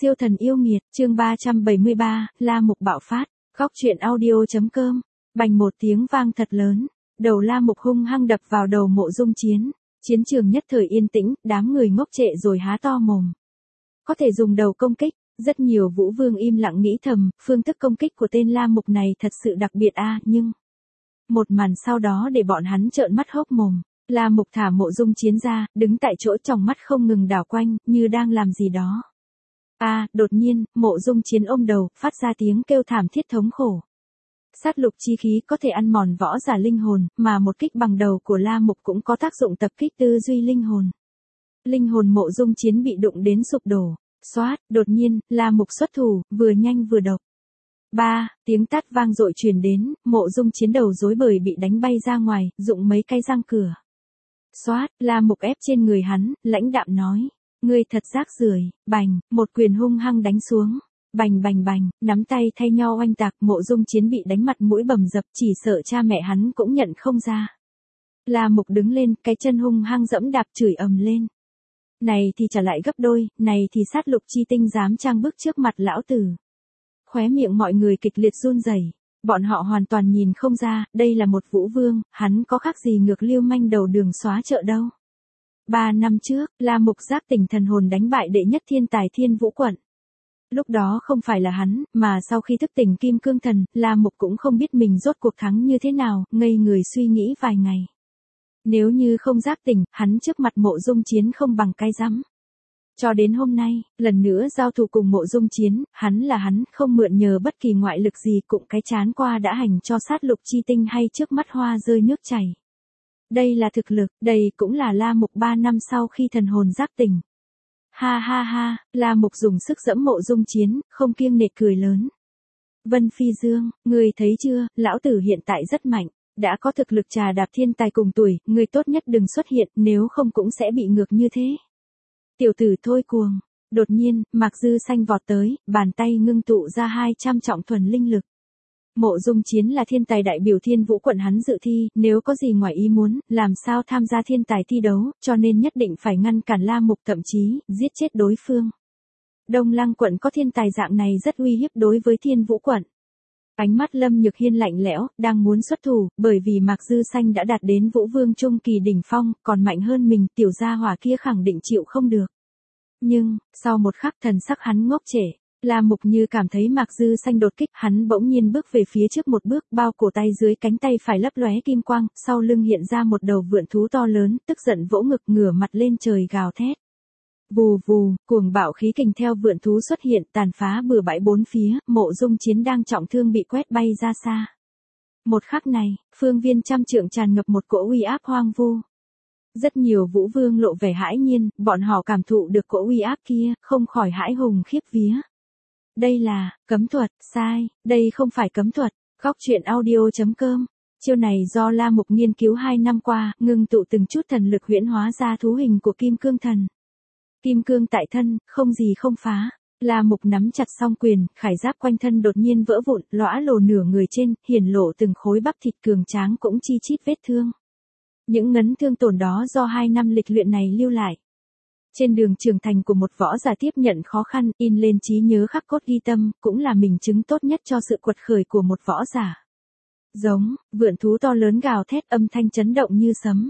Siêu thần yêu nghiệt, chương 373, La Mục bạo phát, góc truyện audio.com, bành một tiếng vang thật lớn, đầu La Mục hung hăng đập vào đầu Mộ Dung Chiến, chiến trường nhất thời yên tĩnh, đám người ngốc trệ rồi há to mồm. Có thể dùng đầu công kích, rất nhiều vũ vương im lặng nghĩ thầm, phương thức công kích của tên La Mục này thật sự đặc biệt nhưng... Một màn sau đó để bọn hắn trợn mắt hốc mồm. La Mục thả Mộ Dung Chiến ra, đứng tại chỗ tròng mắt không ngừng đảo quanh, như đang làm gì đó. Đột nhiên, Mộ Dung Chiến ôm đầu, phát ra tiếng kêu thảm thiết thống khổ. Sát lục chi khí có thể ăn mòn võ giả linh hồn, mà một kích bằng đầu của La Mục cũng có tác dụng tập kích tư duy linh hồn. Linh hồn Mộ Dung Chiến bị đụng đến sụp đổ. Xoát, đột nhiên, La Mục xuất thủ, vừa nhanh vừa độc. Tiếng tát vang dội truyền đến, Mộ Dung Chiến đầu rối bời bị đánh bay ra ngoài, rụng mấy cái răng cửa. Xoát, La Mục ép trên người hắn, lãnh đạm nói, ngươi thật rác rưởi. Bành, một quyền hung hăng đánh xuống. Bành bành bành, nắm tay thay nhau oanh tạc, Mộ Dung Chiến bị đánh mặt mũi bầm dập, chỉ sợ cha mẹ hắn cũng nhận không ra. La Mục đứng lên, cái chân hung hăng dẫm đạp chửi ầm lên. Này thì trả lại gấp đôi, này thì sát lục chi tinh dám trang bước trước mặt lão tử. Khóe miệng mọi người kịch liệt run rẩy. Bọn họ hoàn toàn nhìn không ra, đây là một vũ vương, hắn có khác gì ngược Liêu Manh đầu đường xóa chợ đâu. 3 năm trước, La Mục giác tỉnh thần hồn đánh bại đệ nhất thiên tài Thiên Vũ Quận. Lúc đó không phải là hắn, mà sau khi thức tỉnh Kim Cương Thần, La Mục cũng không biết mình rốt cuộc thắng như thế nào, ngây người suy nghĩ vài ngày. Nếu như không giác tỉnh, hắn trước mặt Mộ Dung Chiến không bằng cái rắm. Cho đến hôm nay, lần nữa giao thủ cùng Mộ Dung Chiến, hắn không mượn nhờ bất kỳ ngoại lực gì, cũng cái chán qua đã hành cho sát lục chi tinh hay trước mắt hoa rơi nước chảy. Đây là thực lực, đây cũng là La Mục 3 năm sau khi thần hồn giác tỉnh. Ha ha ha, La Mục dùng sức dẫm Mộ Dung Chiến, không kiêng nể cười lớn. Vân Phi Dương, ngươi thấy chưa, lão tử hiện tại rất mạnh, đã có thực lực trà đạp thiên tài cùng tuổi, ngươi tốt nhất đừng xuất hiện, nếu không cũng sẽ bị ngược như thế. Tiểu tử thôi cuồng. Đột nhiên, Mạc Dư Xanh vọt tới, bàn tay ngưng tụ ra 200 trọng thuần linh lực. Mộ Dung Chiến là thiên tài đại biểu Thiên Vũ Quận, hắn dự thi, nếu có gì ngoài ý muốn, làm sao tham gia thiên tài thi đấu, cho nên nhất định phải ngăn cản La Mục, thậm chí, giết chết đối phương. Đông Lăng Quận có thiên tài dạng này rất uy hiếp đối với Thiên Vũ Quận. Ánh mắt Lâm Nhược Hiên lạnh lẽo, đang muốn xuất thủ, bởi vì Mạc Dư Xanh đã đạt đến Vũ Vương trung kỳ đỉnh phong, còn mạnh hơn mình, tiểu gia hỏa kia khẳng định chịu không được. Nhưng, sau một khắc thần sắc hắn ngốc trệ, La Mục như cảm thấy Mạc Dư Xanh đột kích, hắn bỗng nhiên bước về phía trước một bước, bao cổ tay dưới cánh tay phải lấp lóe kim quang, sau lưng hiện ra một đầu vượn thú to lớn, tức giận vỗ ngực ngửa mặt lên trời gào thét. Vù vù, cuồng bạo khí kình theo vượn thú xuất hiện, tàn phá bừa bãi bốn phía, Mộ Dung Chiến đang trọng thương bị quét bay ra xa. Một khắc này, phương viên trăm trượng tràn ngập một cỗ uy áp hoang vu. Rất nhiều vũ vương lộ vẻ hãi nhiên, bọn họ cảm thụ được cỗ uy áp kia, không khỏi hãi hùng khiếp vía. Đây là cấm thuật, sai, đây không phải cấm thuật. Góc truyện audio.com. Chiêu này do La Mục nghiên cứu 2 năm qua, ngưng tụ từng chút thần lực huyễn hóa ra thú hình của Kim Cương Thần. Kim cương tại thân, không gì không phá. La Mục nắm chặt song quyền, khải giáp quanh thân đột nhiên vỡ vụn, lõa lồ nửa người trên, hiển lộ từng khối bắp thịt cường tráng cũng chi chít vết thương. Những ngấn thương tổn đó do 2 năm lịch luyện này lưu lại. Trên đường trưởng thành của một võ giả tiếp nhận khó khăn, in lên trí nhớ khắc cốt ghi tâm, cũng là minh chứng tốt nhất cho sự quật khởi của một võ giả. Giống, vượn thú to lớn gào thét, âm thanh chấn động như sấm.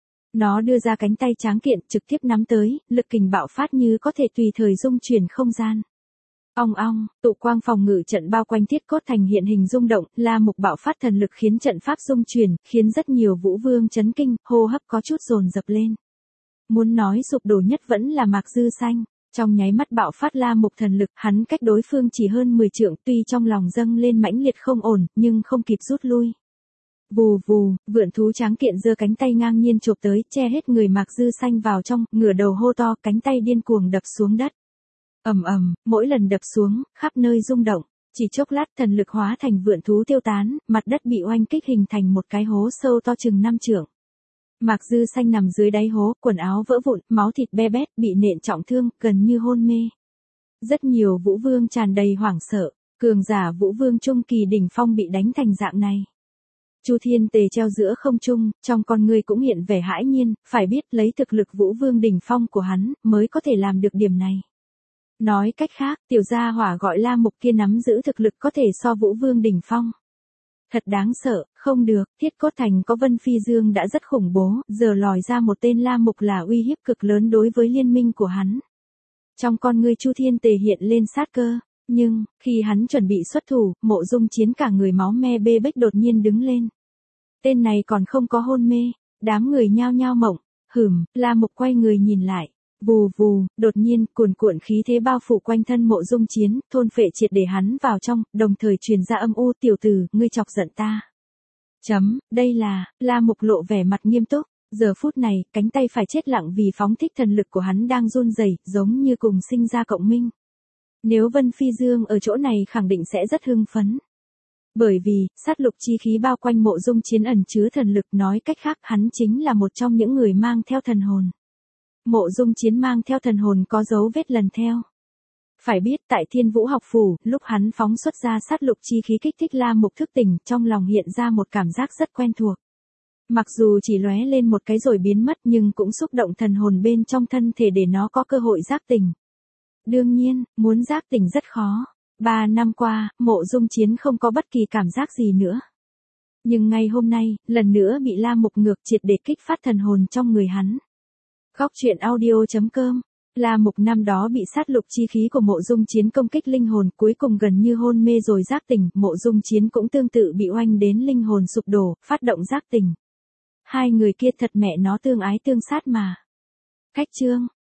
Nó đưa ra cánh tay tráng kiện, trực tiếp nắm tới, lực kình bạo phát như có thể tùy thời dung chuyển không gian. Ong ong, tụ quang phòng ngự trận bao quanh thiết cốt thành hiện hình rung động, La Mục bạo phát thần lực khiến trận pháp dung chuyển, khiến rất nhiều vũ vương chấn kinh, hô hấp có chút dồn dập lên. Muốn nói sụp đổ nhất vẫn là Mạc Dư Xanh, trong nháy mắt bạo phát La Mục thần lực, hắn cách đối phương chỉ hơn 10 trượng, tuy trong lòng dâng lên mãnh liệt không ổn, nhưng không kịp rút lui. Vù vù, vượn thú tráng kiện giơ cánh tay ngang nhiên chộp tới, che hết người Mạc Dư Xanh vào trong, ngửa đầu hô to, cánh tay điên cuồng đập xuống đất. Ầm ầm, mỗi lần đập xuống, khắp nơi rung động, chỉ chốc lát thần lực hóa thành vượn thú tiêu tán, mặt đất bị oanh kích hình thành một cái hố sâu to chừng 5 trượng. Mạc Dư Xanh nằm dưới đáy hố, quần áo vỡ vụn, máu thịt be bét, bị nện trọng thương, gần như hôn mê. Rất nhiều vũ vương tràn đầy hoảng sợ, cường giả vũ vương trung kỳ đỉnh phong bị đánh thành dạng này. Chu Thiên Tề treo giữa không trung, trong con người cũng hiện vẻ hãi nhiên, phải biết lấy thực lực vũ vương đỉnh phong của hắn, mới có thể làm được điểm này. Nói cách khác, tiểu gia hỏa gọi La Mục kia nắm giữ thực lực có thể so Vũ Vương đỉnh phong. Thật đáng sợ, không được, Thiết Cốt Thành có Vân Phi Dương đã rất khủng bố, giờ lòi ra một tên La Mục là uy hiếp cực lớn đối với liên minh của hắn. Trong con ngươi Chu Thiên Tề hiện lên sát cơ, nhưng, khi hắn chuẩn bị xuất thủ, Mộ Dung Chiến cả người máu me bê bết đột nhiên đứng lên. Tên này còn không có hôn mê, đám người nhao nhao mộng, La Mục quay người nhìn lại. Vù vù, đột nhiên, cuồn cuộn khí thế bao phủ quanh thân Mộ Dung Chiến, thôn phệ triệt để hắn vào trong, đồng thời truyền ra âm u, tiểu tử, ngươi chọc giận ta. Đây là, La Mục lộ vẻ mặt nghiêm túc, giờ phút này, cánh tay phải chết lặng vì phóng thích thần lực của hắn đang run rẩy, giống như cùng sinh ra cộng minh. Nếu Vân Phi Dương ở chỗ này khẳng định sẽ rất hưng phấn. Bởi vì, sát lục chi khí bao quanh Mộ Dung Chiến ẩn chứa thần lực, nói cách khác hắn chính là một trong những người mang theo thần hồn. Mộ Dung Chiến mang theo thần hồn có dấu vết lần theo. Phải biết tại Thiên Vũ học phủ, lúc hắn phóng xuất ra sát lục chi khí kích thích La Mục thức tỉnh, trong lòng hiện ra một cảm giác rất quen thuộc. Mặc dù chỉ lóe lên một cái rồi biến mất nhưng cũng xúc động thần hồn bên trong thân thể để nó có cơ hội giác tỉnh. Đương nhiên, muốn giác tỉnh rất khó. 3 năm qua, Mộ Dung Chiến không có bất kỳ cảm giác gì nữa. Nhưng ngày hôm nay, lần nữa bị La Mục ngược triệt để kích phát thần hồn trong người hắn. Góc truyện audio.com. La Mục năm đó bị sát lục chi khí của Mộ Dung Chiến công kích linh hồn, cuối cùng gần như hôn mê rồi giác tỉnh, Mộ Dung Chiến cũng tương tự bị oanh đến linh hồn sụp đổ, phát động giác tỉnh. Hai người kia thật mẹ nó tương ái tương sát mà. Cách chương